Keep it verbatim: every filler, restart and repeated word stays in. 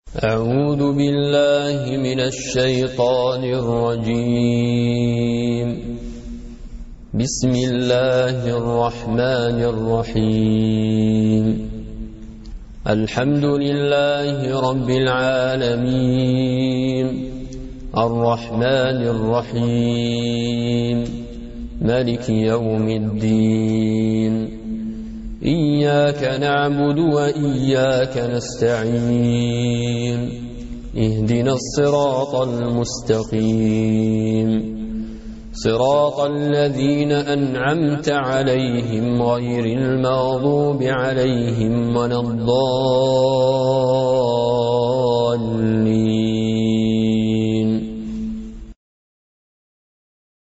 أعوذ بالله من الشيطان الرجيم. بسم الله الرحمن الرحيم. الحمد لله رب العالمين، الرحمن الرحيم، مالك يوم الدين. إياك نعبد وإياك نستعين، اهدنا الصراط المستقيم، صراط الذين أنعمت عليهم غير المغضوب عليهم ولا الضالين.